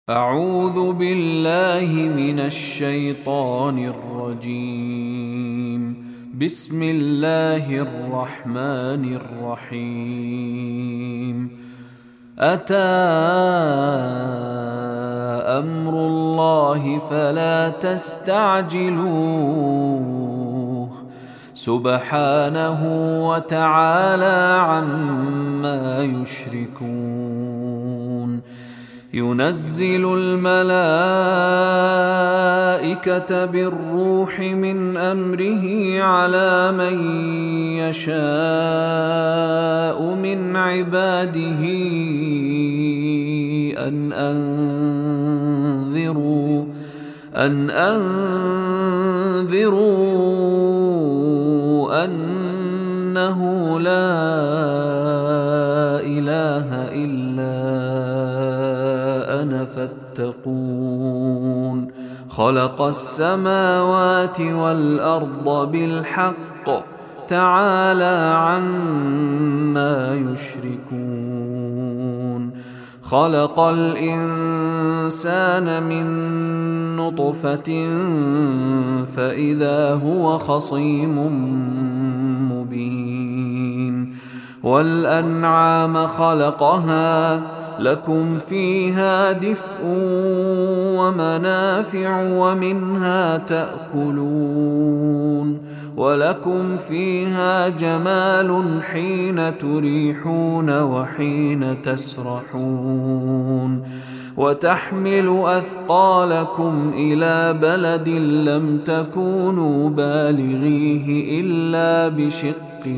أعوذ بالله من الشيطان الرجيم. بسم الله الرحمن الرحيم. أتى أمر الله فلا تستعجلوه سبحانه وتعالى عما يشركون. ينزل الملائكة بالروح من أمره على من يشاء من عباده أن أنذروا أنه لا إله إلا أنا فاتقون. خلق السماوات والأرض بالحق تعالى عما يشركون. خلق الإنسان من نطفة فإذا هو خصيم مبين. والأنعام خلقها لكم فيها دفء ومنافع ومنها تأكلون ولكم فيها جمال حين تريحون وحين تسرحون. وتحمل أثقالكم إلى بلد لم تكونوا بالغيه إلا بشق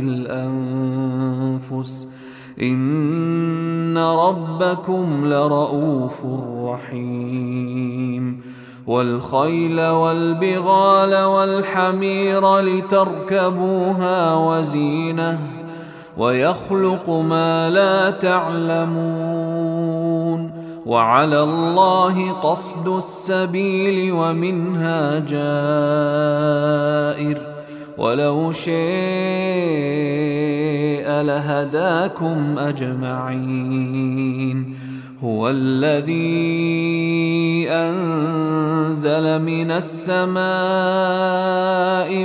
الأنفس إن ربكم لرؤوف رحيم. والخيل والبغال والحمير لتركبوها وزينة ويخلق ما لا تعلمون. وعلى الله قصد السبيل ومنها جائر ولو شاء لهداكم أجمعين. هو الذي أنزل من السماء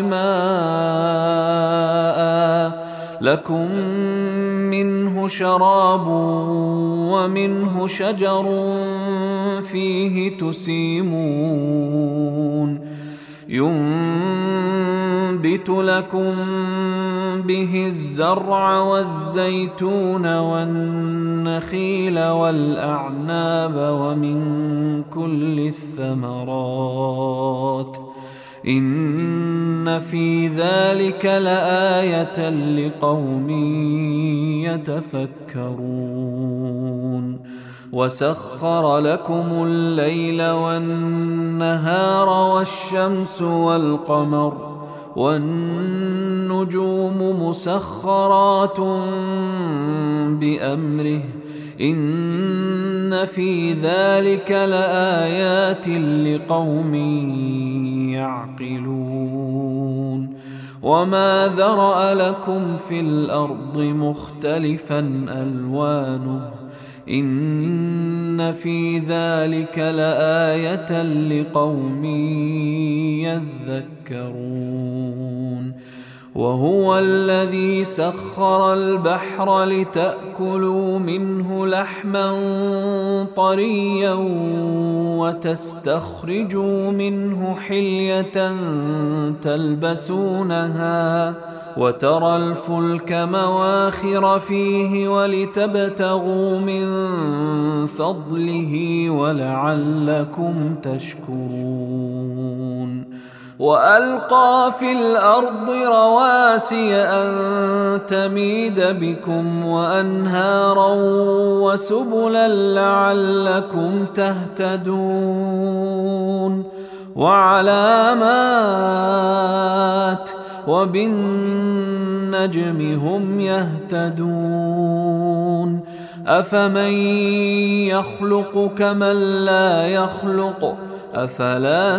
ماء لكم منه شراب ومنه شجر فيه تسيمون. ينبت لكم به الزرع والزيتون والنخيل والأعناب ومن كل الثمرات إن في ذلك لآية لقوم يتفكرون. وسخر لكم الليل والنهار والشمس والقمر والنجوم مسخرات بأمره إن في ذلك لآيات لقوم يعقلون. وما ذرأ لكم في الأرض مختلفا ألوانه إن في ذلك لآية لقوم يذكرون. وهو الذي سخر البحر لتأكلوا منه لحما طريا وتستخرجوا منه حلية تلبسونها وترى الفلك مواخر فيه ولتبتغوا من فضله ولعلكم تشكرون. وألقى في الأرض رواسي أن تميد بكم وأنهارا وسبلا لعلكم تهتدون. وعلامات وبالنجم هم يهتدون. أفمن يخلق كمن لا يخلق أفلا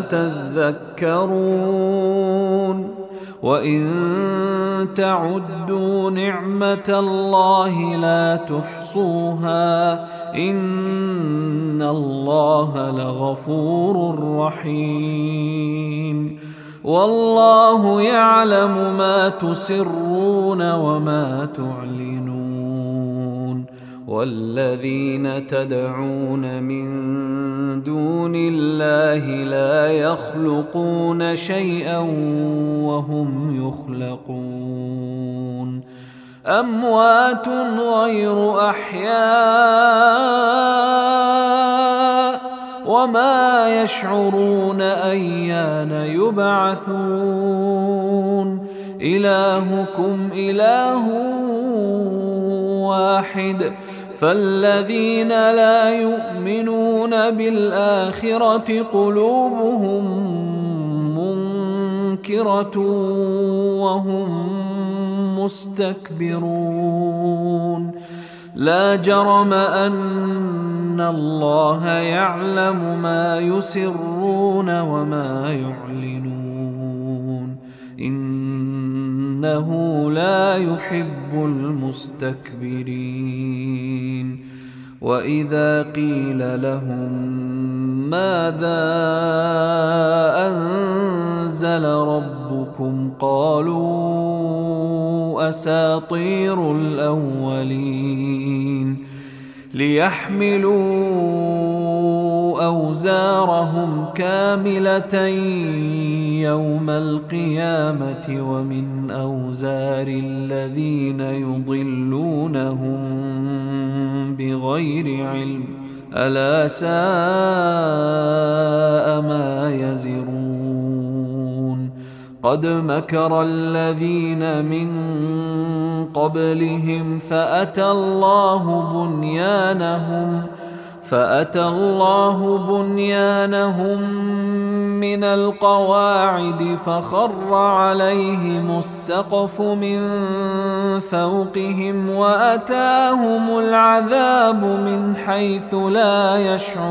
تذكرون. وإن تعدوا نعمة الله لا تحصوها إن إن الله لغفور رحيم والله يعلم ما تسرون وما تعلنون والذين تدعون من دون الله لا يخلقون شيئا وهم يخلقون أموات غير أحياء وما يشعرون أيان يبعثون إلهكم إله واحد فالذين لا يؤمنون بالآخرة قلوبهم منكرة وهم مستكبرون لا جرم أن الله يعلم ما يسرون وما يعلنون إنه لا يحب المستكبرين وإذا قيل لهم ماذا أنزل ربكم قالوا أساطير الأولين ليحملوا أوزارهم كاملة يوم القيامة ومن أوزار الذين يضلونهم بغير علم ألا ساء ما يزرون قد مكر الذين من قبلهم فأتى الله بنيانهم من القواعد فخر عليهم السقف من فوقهم وأتاهم العذاب من حيث لا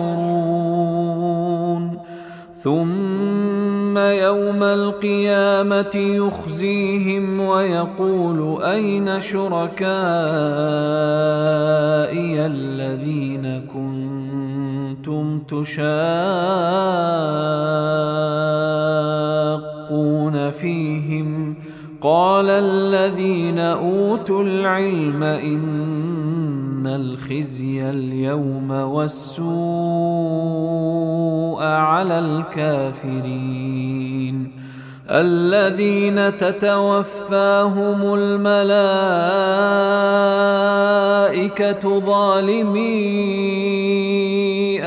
يشعرون ثم يوم القيامة يخزيهم ويقول أين شركائي الذين كنتم تشاقون فيهم قال الذين أوتوا العلم إن الخزي اليوم والسوء على الكافرين الذين تتوفاهم الملائكة ظالمي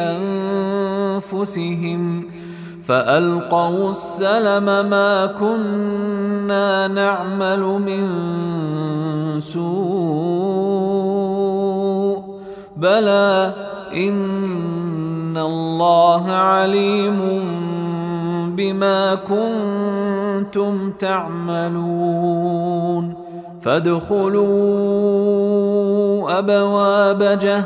أنفسهم فألقوا السلم ما كنا نعمل من سوء بلى إن الله عليم بما كنتم تعملون فادخلوا أبواب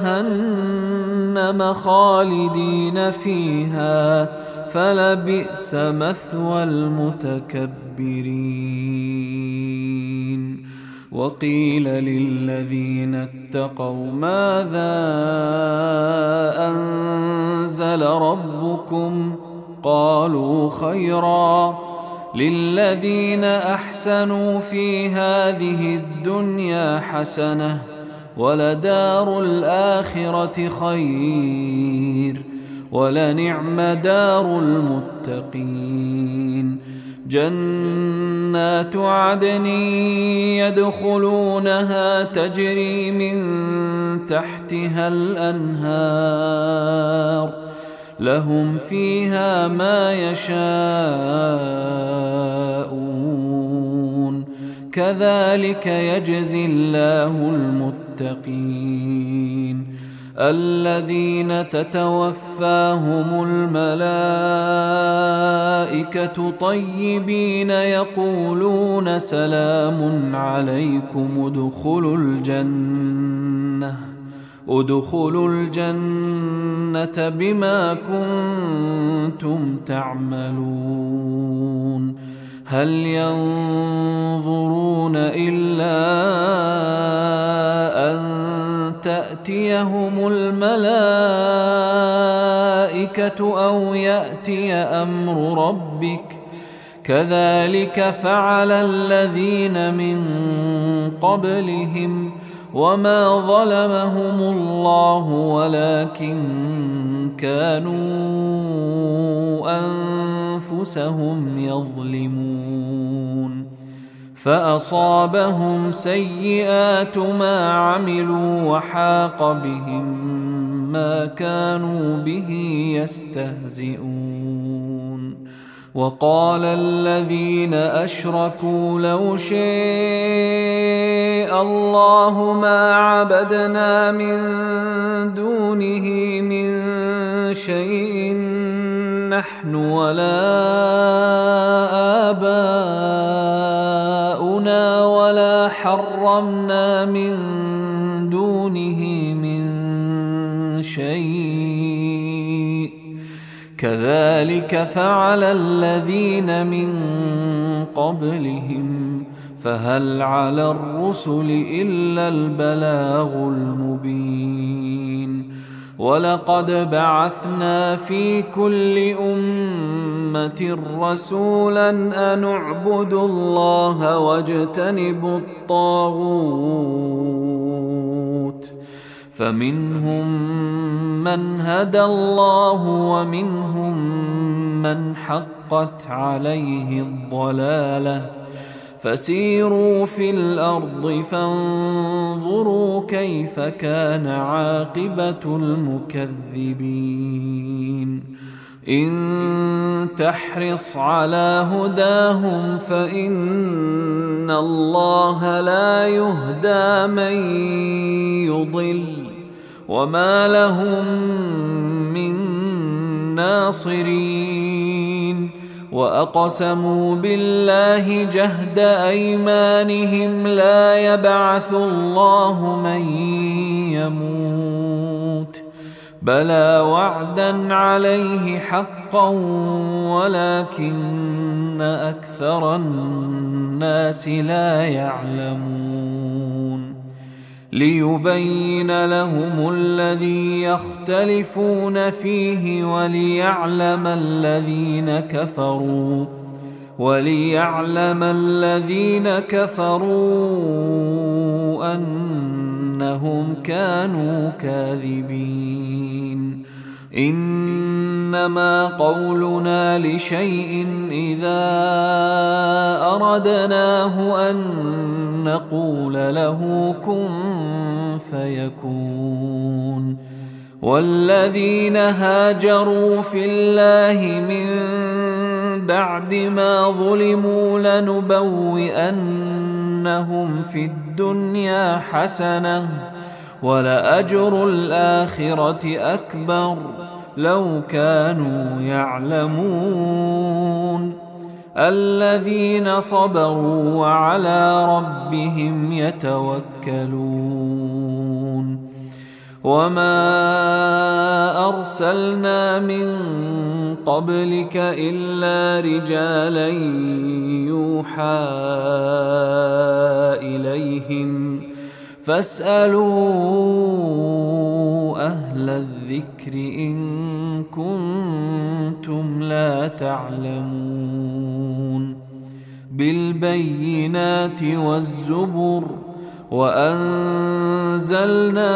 جهنم خالدين فيها فلبئس مثوى المتكبرين وقيل للذين اتقوا ماذا أنزل ربكم قالوا خيرا للذين أحسنوا في هذه الدنيا حسنة ولدار الآخرة خير ولنعم دار المتقين جنات عدن يدخلونها تجري من تحتها الأنهار لهم فيها ما يشاءون كذلك يجزي الله المتقين الذين تتوفاهم الملائكة طيبين يقولون سلام عليكم ادخلوا الجنة بما كنتم تعملون هل ينظرون إلا أن تأتيهم الملائكة الملائكة أو يأتي أمر ربك كذلك فعل الذين من قبلهم وما ظلمهم الله ولكن كانوا أنفسهم يظلمون فأصابهم سيئات ما عملوا وحاق بهم ما كانوا به يستهزئون وقال الذين أشركوا لو شاء الله ما عبدنا من دونه من شيء نحن ولا آباؤنا ولا حرمنا من دونه من شيء كذلك فعل الذين من قبلهم فهل على الرسل إلا البلاغ المبين ولقد بعثنا في كل أمة رسولا أن اعبدوا الله واجتنبوا الطاغوت فمنهم من هدى الله ومنهم من حقت عليه الضلالة فسيروا في الأرض فانظروا كيف كان عاقبة المكذبين إن تحرص على هداهم فإن الله لا يهدى من يضل وما لهم من ناصرين وأقسموا بالله جهد أيمانهم لا يبعث الله من يموت بلى وعدا عليه حقا ولكن أكثر الناس لا يعلمون ليبين لهم الذي يختلفون فيه وليعلم الذين كفروا أنهم كانوا كاذبين إنما قولنا لشيء إذا أردناه أن نقول له كن فيكون والذين هاجروا في الله من بعد ما ظلموا لنبوئنهم في الدنيا حسنة ولأجر الآخرة أكبر لو كانوا يعلمون الذين صبروا وعلى ربهم يتوكلون وما أرسلنا من قبلك إلا رجالا يوحى إليهم فاسألوا أهل الذكر إن كنتم لا تعلمون بالبينات والزبر وأنزلنا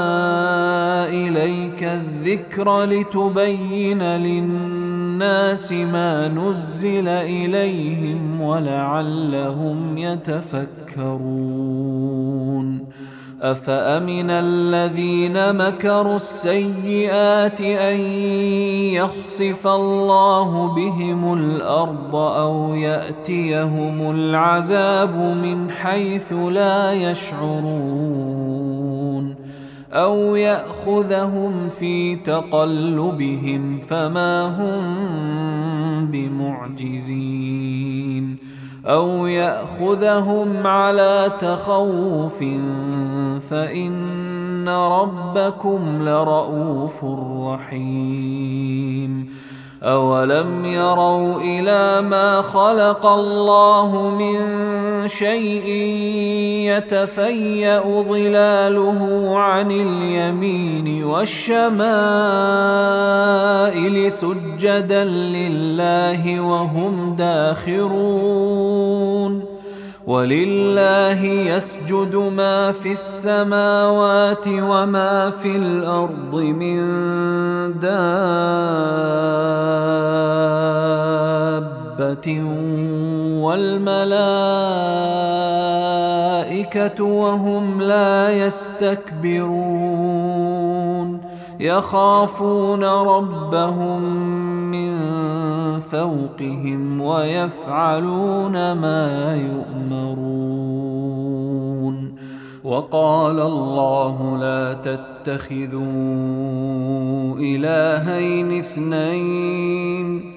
إليك الذكر لتبين للناس ما نزل إليهم ولعلهم يتفكرون أفأمن الذين مكروا السيئات أن يخسف الله بهم الأرض أو يأتيهم العذاب من حيث لا يشعرون أو يأخذهم في تقلبهم فما هم بمعجزين أو يأخذهم على تخوف فإن ربكم لرؤوف رحيم أولم يروا إلى ما خلق الله من شيء يتفيأ ظلاله عن اليمين والشمائل سجدا لله وهم داخرون ولله يسجد ما في السماوات وما في الأرض من دابة والملائكة وهم لا يستكبرون يخافون ربهم من فوقهم ويفعلون ما يؤمرون وقال الله لا تتخذوا إلهين اثنين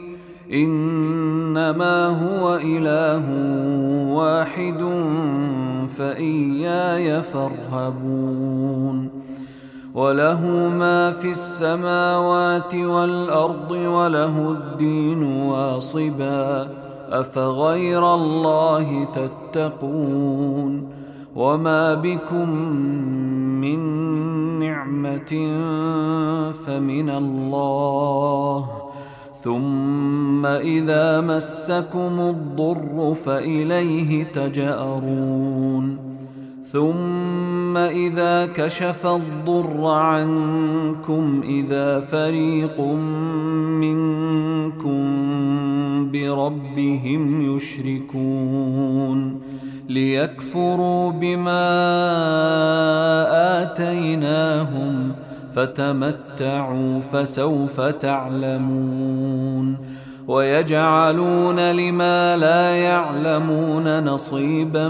إنما هو إله واحد فإياي فارهبون وله ما في السماوات والأرض وله الدين واصبا أفغير الله تتقون وما بكم من نعمة فمن الله ثم إذا مسكم الضر فإليه تجأرون ثم إذا كشف الضر عنكم إذا فريق منكم بربهم يشركون ليكفروا بما آتيناهم فتمتعوا فسوف تعلمون ويجعلون لما لا يعلمون نصيبا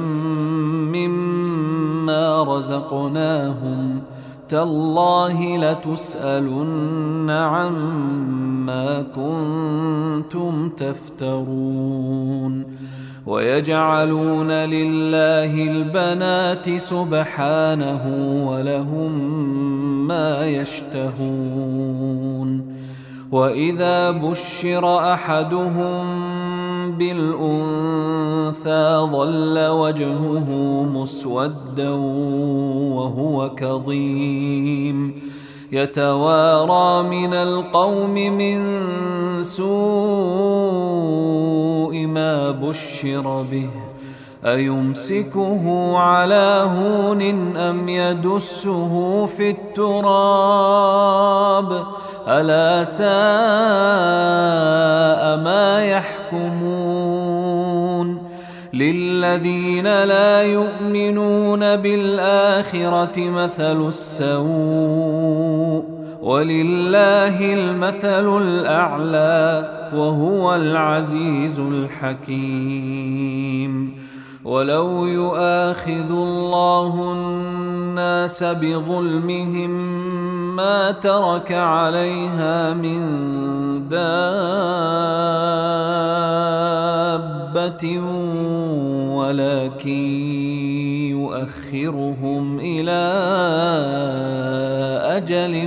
مما رزقناهم تالله لتسألن عما كنتم تفترون ويجعلون لله البنات سبحانه ولهم ما يشتهون وإذا بشر أحدهم بالأنثى ظل وجهه مسودا وهو كظيم يتوارى من القوم من سوء ما بشر به أيمسكه على هون أم يدسه في التراب ألا ساء ما يحكمون للذين لا يؤمنون بالآخرة مثل السوء ولله المثل الأعلى وهو العزيز الحكيم ولو يؤاخذ الله الناس بظلمهم ما ترك عليها من دابة ولكن يؤخرهم إلى أجل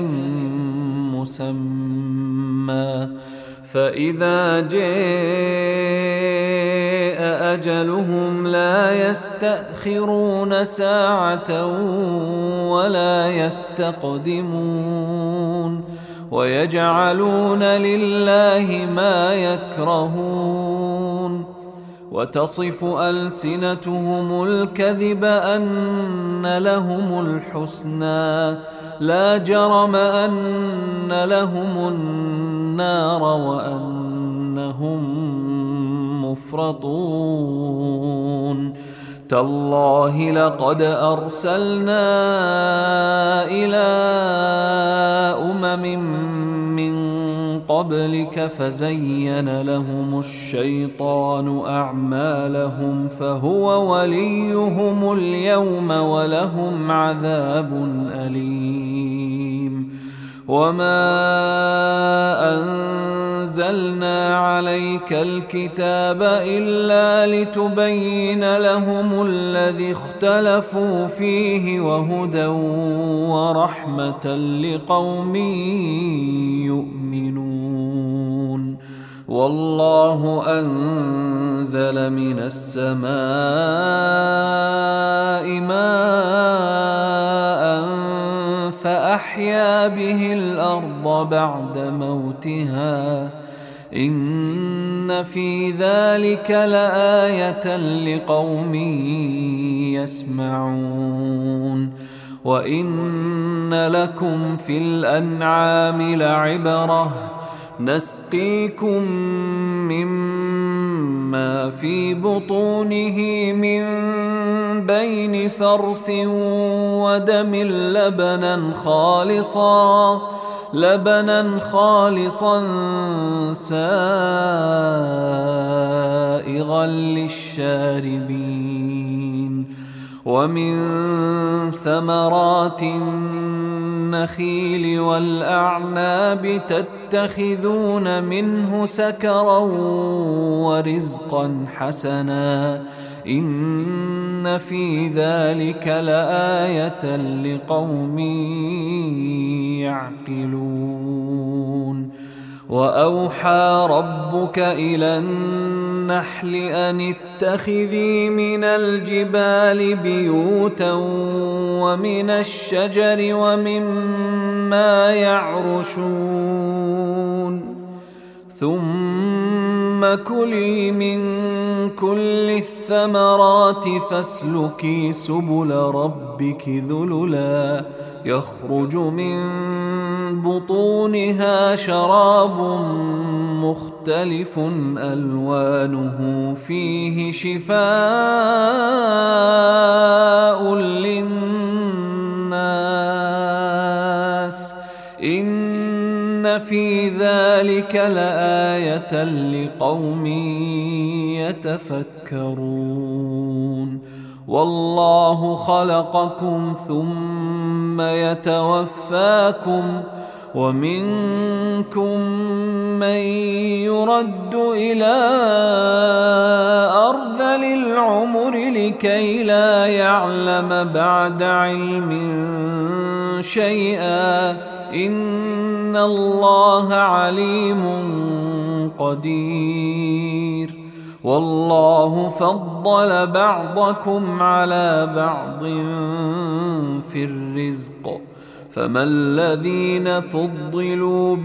مسمى فإذا جاء أجلهم لا يستأخرون ساعة ولا يستقدمون ويجعلون لله ما يكرهون وتصف ألسنتهم الكذب أن لهم الحسنى لا جرم أن لهم النار وأنهم مفرطون تالله لقد أرسلنا إلى أمم من قبلك فزين لهم الشيطان أعمالهم فهو وليهم اليوم ولهم عذاب أليم وما أنزلنا عليك الكتاب إلا لتبين لهم الذي اختلفوا فيه وهدى ورحمة لقوم يؤمنون والله أنزل من السماء ماء فأحيا به الأرض بعد موتها إن في ذلك لآية لقوم يسمعون وإن لكم في الأنعام لعبرة نسقيكم مما في بطونه من بين فرث ودم لبنا خالصا سائغا للشاربين ومن ثمرات النخيل والأعناب تتخذون منه سكرا ورزقا حسنا إن في ذلك لآية لقوم يعقلون وأوحى ربك إلى النحل أن اتخذي من الجبال بيوتا ومن الشجر ومما يعرشون ثم كلي من كل الثمرات فاسلكي سبل ربك ذللا يخرج من بطونها شراب مختلف ألوانه فيه شفاء للناس إن في ذلك لآية لقوم يتفكرون والله خلقكم ثم يتوفاكم ومنكم من يرد إلى أرذل العمر لكي لا يعلم بعد علم شيئا إن الله عليم قدير والله فضل بعضكم على بعض في الرزق فما الذين فضلوا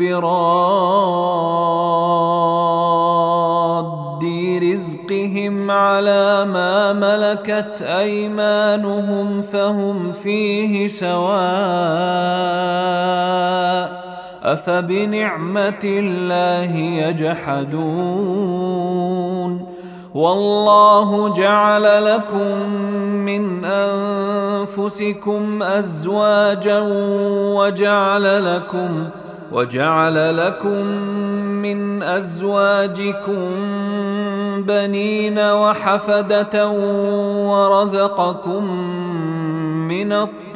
براد رزقهم على ما ملكت أيمانهم فهم فيه سواء أفبنعمة الله يجحدون والله جعل لكم من أنفسكم أزواجا وجعل لكم من أزواجكم بنين وحفدة ورزقكم من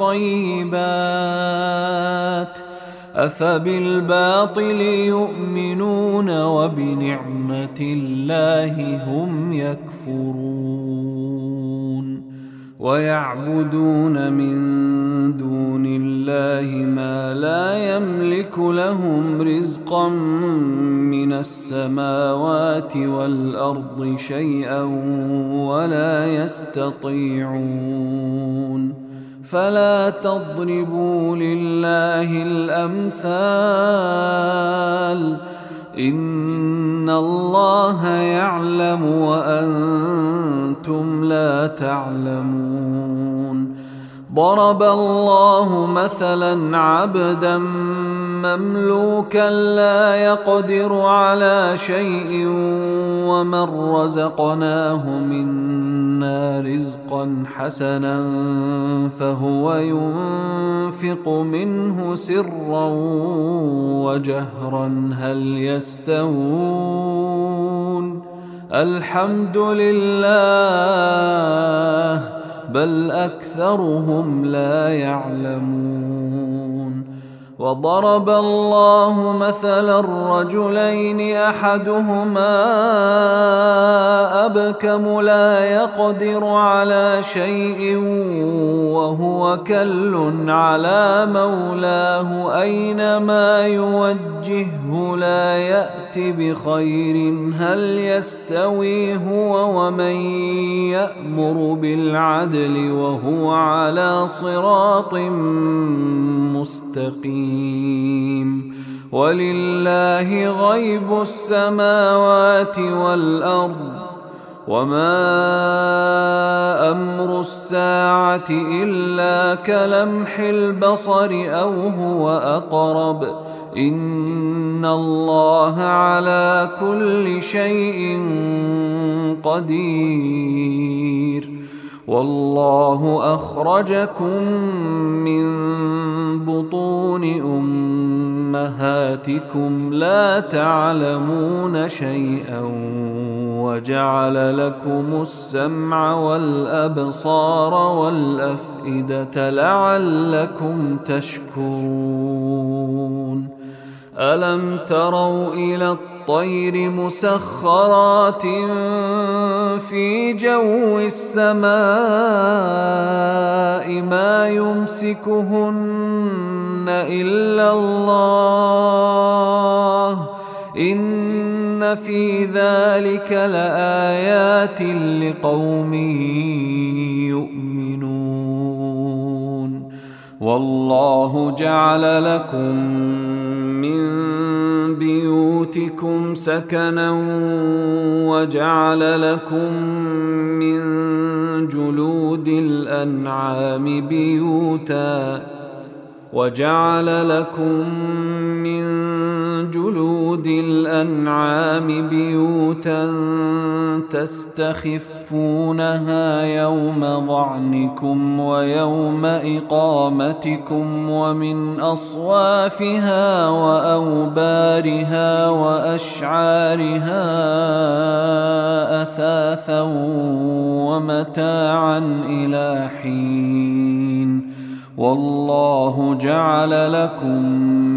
الطيبات أفبالباطل يؤمنون وبنعمة الله هم يكفرون ويعبدون من دون الله ما لا يملك لهم رزقا من السماوات والأرض شيئا ولا يستطيعون فلا تضربوا لله الأمثال إن الله يعلم وأنتم لا تعلمون ضرب الله مثلا عبدا مملوكا لا يقدر على شيء ومن رزقناه منا رزقا حسنا فهو ينفق منه سرا وجهرا هل يستوون الحمد لله بل أكثرهم لا يعلمون وضرب الله مثلا الرجلين أحدهما أبكم لا يقدر على شيء وهو كل على مولاه أينما يوجهه لا يأت بخير هل يستوي هو ومن يأمر بالعدل وهو على صراط مستقيم. ولله غيب السماوات والأرض وما أمر الساعة إلا كلمح البصر أو هو أقرب إن الله على كل شيء قدير. والله أخرجكم من بطون أمهاتكم لا تعلمون شيئا وجعل لكم السمع والأبصار والأفئدة لعلكم تشكرون. ألم تروا إلى الطير مسخرات في جو السماء ما يمسكهن إلا الله إن في ذلك لآيات لقوم يؤمنون. والله جعل لكم من بيوتكم سكنا وجعل لكم من جلود الأنعام بيوتا تستخفونها يوم ظعنكم ويوم إقامتكم ومن أصوافها وأوبارها وأشعارها أثاثا ومتاعا إلى حين. والله جعل لكم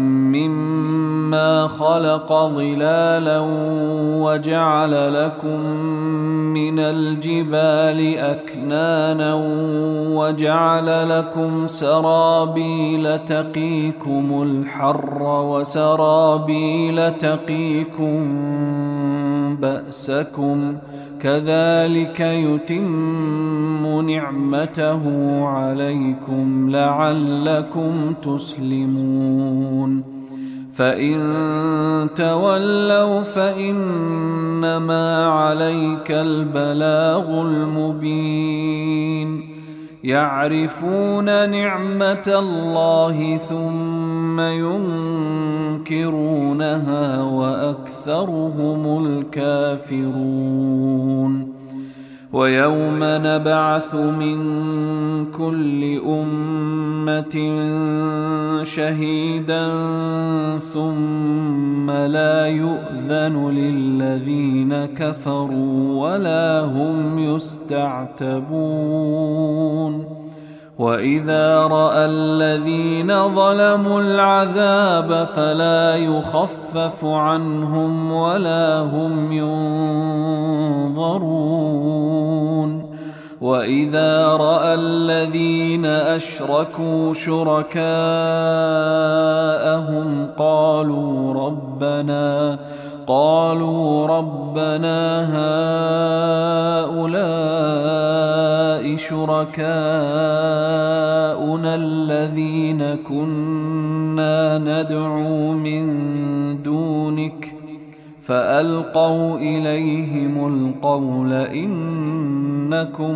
مما خلق ظلالا وجعل لكم من الجبال أكنانا وجعل لكم سرابيل تقيكم الحر وسرابيل تقيكم بأسكم كذلك يتم نعمته عليكم لعلكم تسلمون. فإن تولوا فإنما عليك البلاغ المبين. يعرفون نعمة الله ثم ينكرونها وأكثرهم الكافرون. ويوم نبعث من كل أمة شهيدا ثم لا يؤذن للذين كفروا ولا هم يستعتبون. وإذا رأى الذين ظلموا العذاب فلا يخفف عنهم ولا هم ينظرون. وإذا رأى الذين أشركوا شركاءهم قالوا ربنا هؤلاء شركاؤنا الذين كنا ندعو من دونك فألقوا إليهم القول إنكم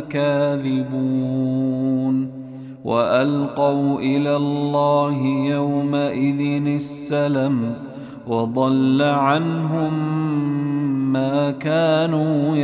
لكاذبون. وألقوا إلى الله يومئذ السلم وضل عنهم ما كانوا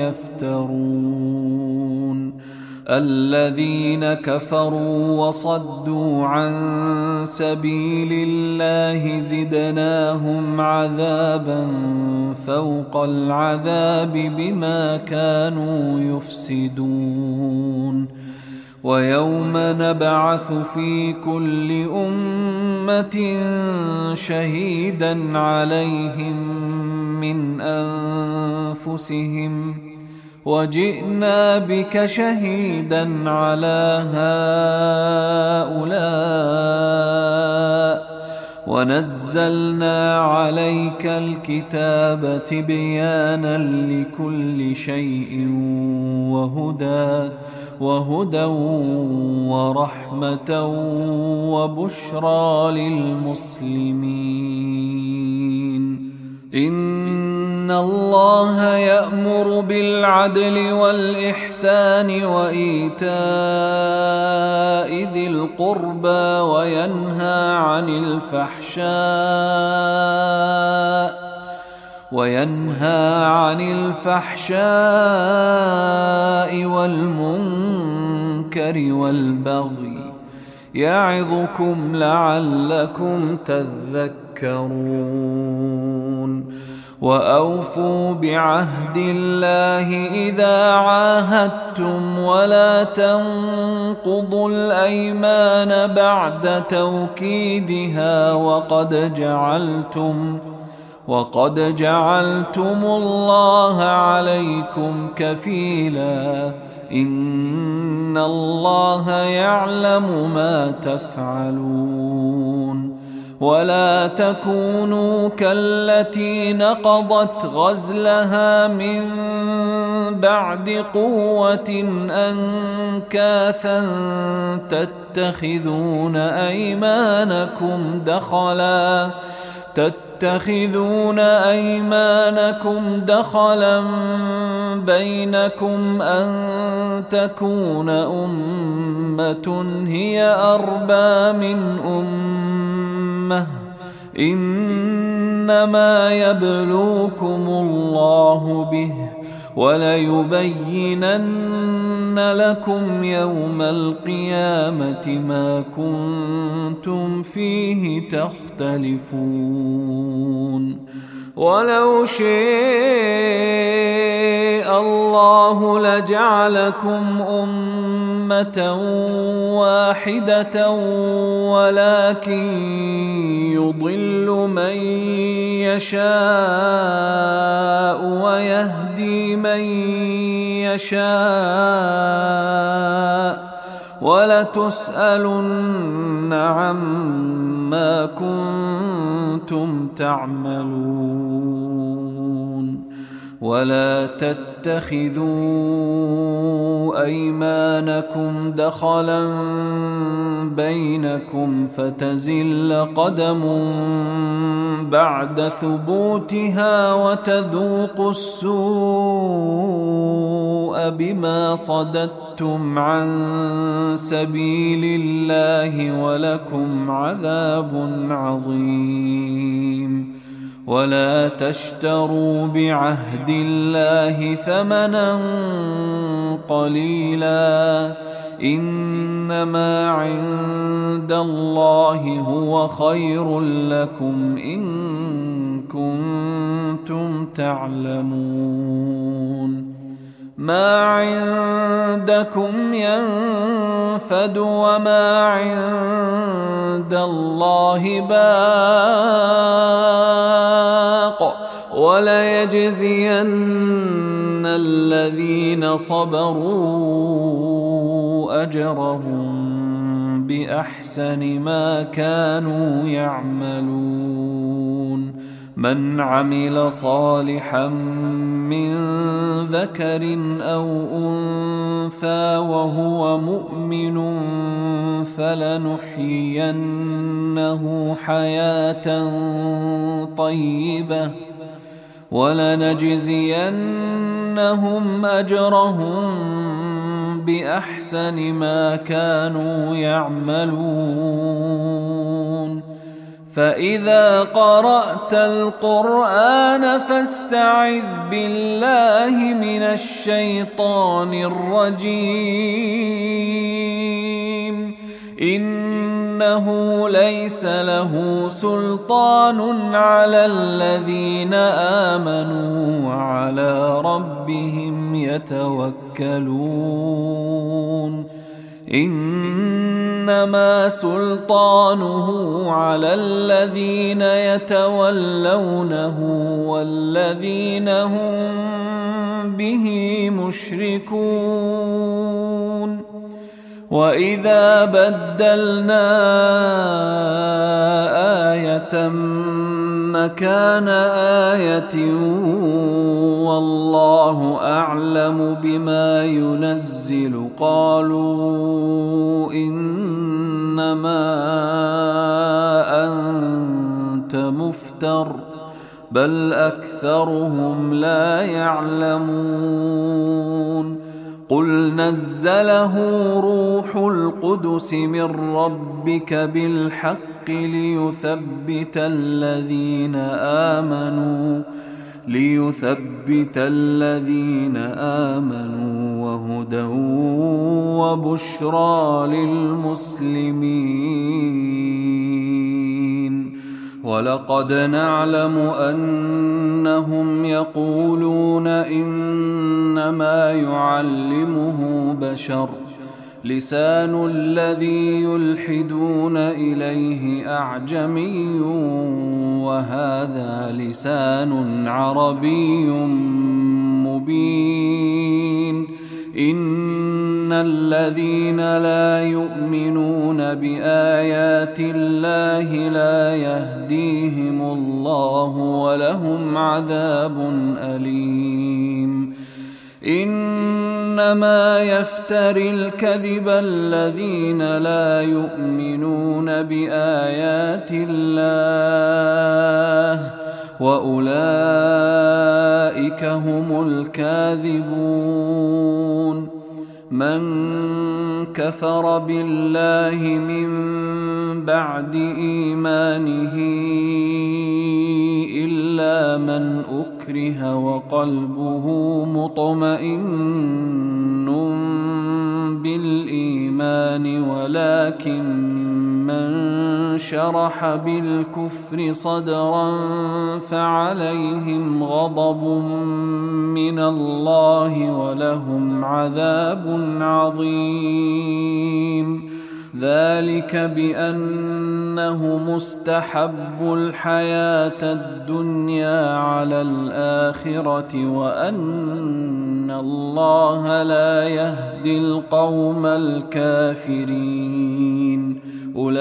يفترون. الذين كفروا وصدوا عن سبيل الله زدناهم عذابا فوق العذاب بما كانوا يفسدون. ويوم نبعث في كل أمة شهيدا عليهم من أنفسهم وجئنا بك شهيدا على هؤلاء ونزلنا عليك الكتاب تبيانا لكل شيء وهدى ورحمة وبشرى للمسلمين. إن الله يأمر بالعدل والإحسان وإيتاء ذي القربى وينهى عن الفحشاء والمنكر والبغي يعظكم لعلكم تذكرون. وأوفوا بعهد الله إذا عاهدتم ولا تنقضوا الأيمان بعد توكيدها وقد جعلتم الله عليكم كفيلا إن الله يعلم ما تفعلون. ولا تكونوا كالتي نقضت غزلها من بعد قوة أنكاثا تتخذون أيمانكم دخلا بينكم أن تكون أمة هي أربى من أمة إنما يبلوكم الله به وليبينن لكم يوم القيامة ما كنتم فيه تختلفون. ولو شاء الله لجعلكم أمة واحدة ولكن يضل من يشاء ويهدي من يشاء ولتسألن عما كنتم تعملون. ولا تتخذوا أيمانكم دخلا بينكم فتزل قدم بعد ثبوتها وتذوقوا السوء بما صددتم عن سبيل الله ولكم عذاب عظيم. ولا تشتروا بعهد الله ثمنا قليلا إنما عند الله هو خير لكم إن كنتم تعلمون. ما عندكم ينفد وما عند الله باق وليجزين الذين صبروا أجرهم بأحسن ما كانوا يعملون. من عمل صالحا من ذكر أو أنثى وهو مؤمن فلنحيينه حياة طيبة ولنجزينهم أجرهم بأحسن ما كانوا يعملون. فإذا قرأت القرآن فاستعذ بالله من الشيطان الرجيم إنه ليس له سلطان على الذين آمنوا وعلى ربهم يتوكلون إنما سلطانه على الذين يتولونه والذين هم به مشركون وإذا بدلنا آية مكان آية والله أعلم بما ينزل قالوا إنما أنت مفتر بل أكثرهم لا يعلمون قل نزله روح القدس من ربك بالحق ليثبت الذين آمنوا وهدى وبشرى للمسلمين ولقد نعلم أنهم يقولون إنما يعلمه بشر لسان الذي يلحدون إليه أعجمي وهذا لسان عربي مبين إن الذين لا يؤمنون بآيات الله لا يهديهم الله ولهم عذاب أليم إنما يفتري الكذب الذين لا يؤمنون بآيات الله وأولئك هم الكاذبون من كفر بالله من بعد إيمانه إلا من أكره وقلبه مطمئن بالإيمان ولكن من شرح بالكفر صدرا فعليهم غضب من الله ولهم عذاب عظيم ذلك بأنه مستحب الحياة الدنيا على الآخرة وأن الله لا يهدي القوم الكافرين أولئك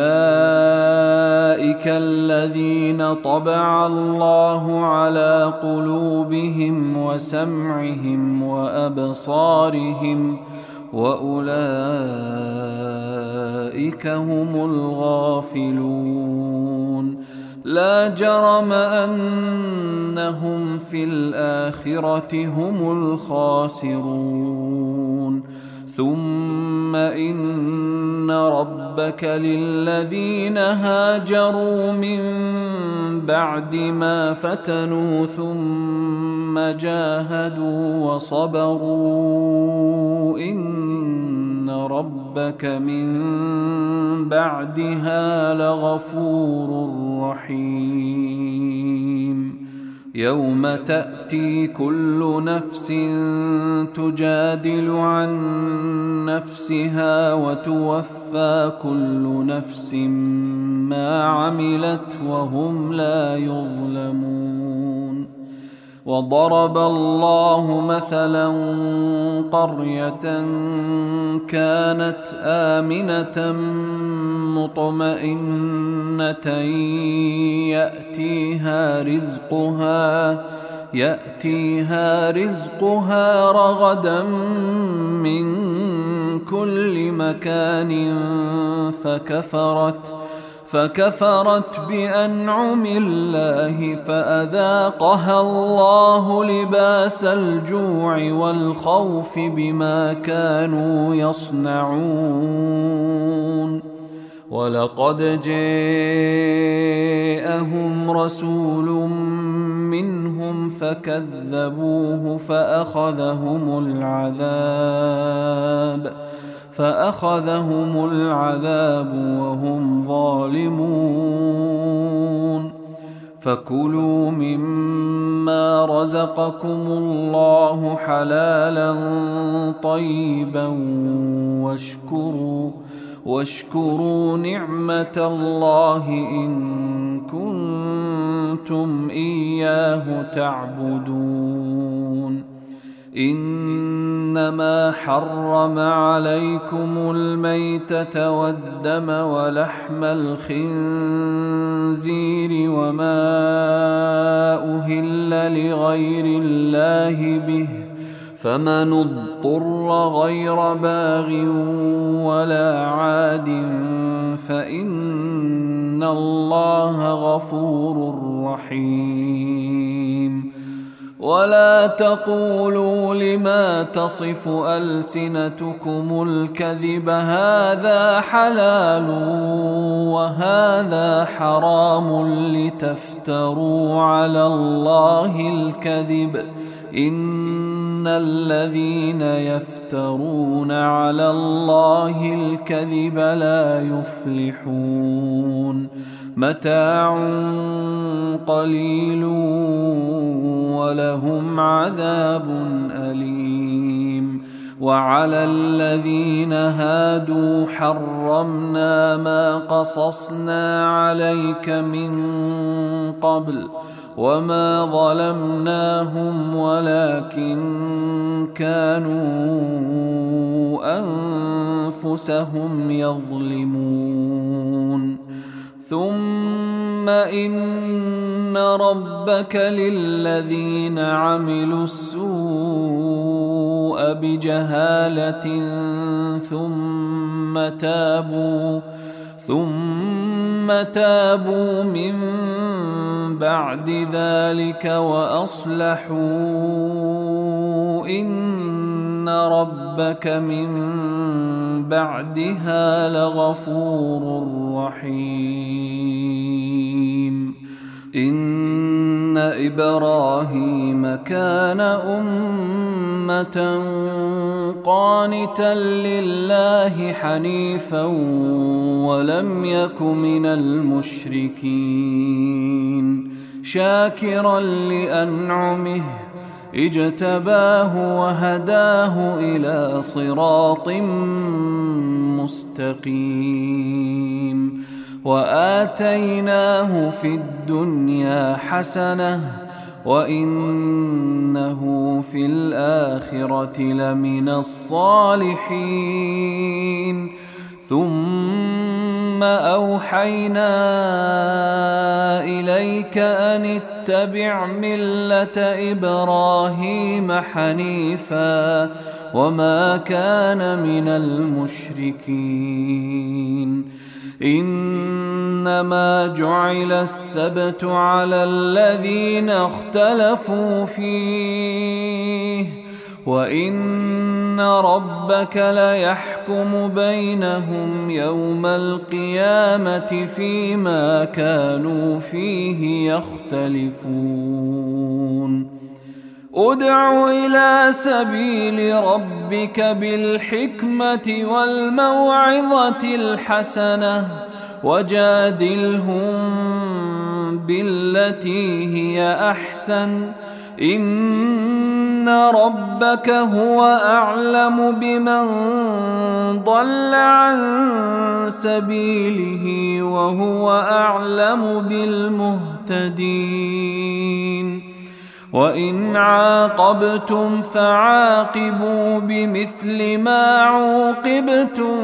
الذين طبع الله على قلوبهم وسمعهم وأبصارهم وأولئك هم الغافلون لا جرم أنهم في الآخرة هم الخاسرون ثم إن ربك للذين هاجروا من بعد ما فتنوا ثم جاهدوا وصبروا إن ربك من بعدها لغفور رحيم يوم تأتي كل نفس تجادل عن نفسها وتوفى كل نفس ما عملت وهم لا يظلمون وضرب الله مثلا قرية كانت آمنة مطمئنة يأتيها رزقها رغدا من كل مكان فكفرت بأنعم الله فأذاقها الله لباس الجوع والخوف بما كانوا يصنعون ولقد جاءهم رسول منهم فكذبوه فأخذهم العذاب وهم ظالمون فكلوا مما مما رزقكم الله حلالا طيبا واشكروا نعمة الله إن كنتم إياه تعبدون. إنما حرم عليكم الميتة والدم ولحم الخنزير وما أهل لغير الله به، فمن اضطر غير باغ ولا عاد فإن الله غفور رحيم. ولا تقولوا لما تصف ألسنتكم الكذب هذا حلال وهذا حرام لتفتروا على الله الكذب، إن الذين يفترون على الله الكذب لا يفلحون. متاع قليل ولهم عذاب أليم. وعلى الذين هادوا حرمنا ما قصصنا عليك من قبل وما ظلمناهم ولكن كانوا أنفسهم يظلمون. ثم إن ربك للذين عملوا السوء بجهالة ثم تابوا من بعد ذلك وأصلحوا إن ربك من بعدها لغفور رحيم. إن إبراهيم كان أمة قانتا لله حنيفا ولم يك من المشركين، شاكرا لأنعمه اجتباه وهداه إلى صراط مستقيم. وآتيناه في الدنيا حسنة وإنه في الآخرة لمن الصالحين. ثم أوحينا إليك أن اتبع ملة إبراهيم حنيفا وما كان من المشركين. إنما جعل السبت على الذين اختلفوا فيه وإن ربك ليحكم بينهم يوم القيامة فيما كانوا فيه يختلفون. ادع إلى سبيل ربك بالحكمة والموعظة الحسنة وجادلهم بالتي هي أحسن، إن ربك هو أعلم بمن ضل عن سبيله وهو أعلم بالمهتدين. وإن عاقبتم فعاقبوا بمثل ما عوقبتم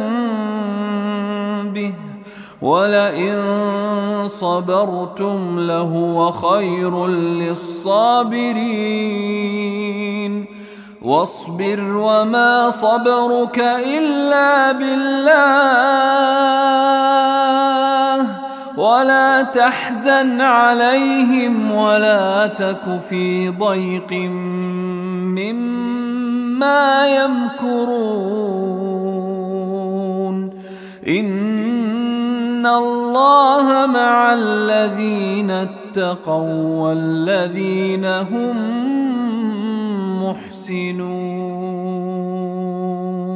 به ولئن صبرتم لهو خير للصابرين. واصبر وما صبرك إلا بالله ولا تحزن عليهم ولا تك في ضيق مما يمكرون. إن الله مع الذين اتقوا والذين هم محسنون.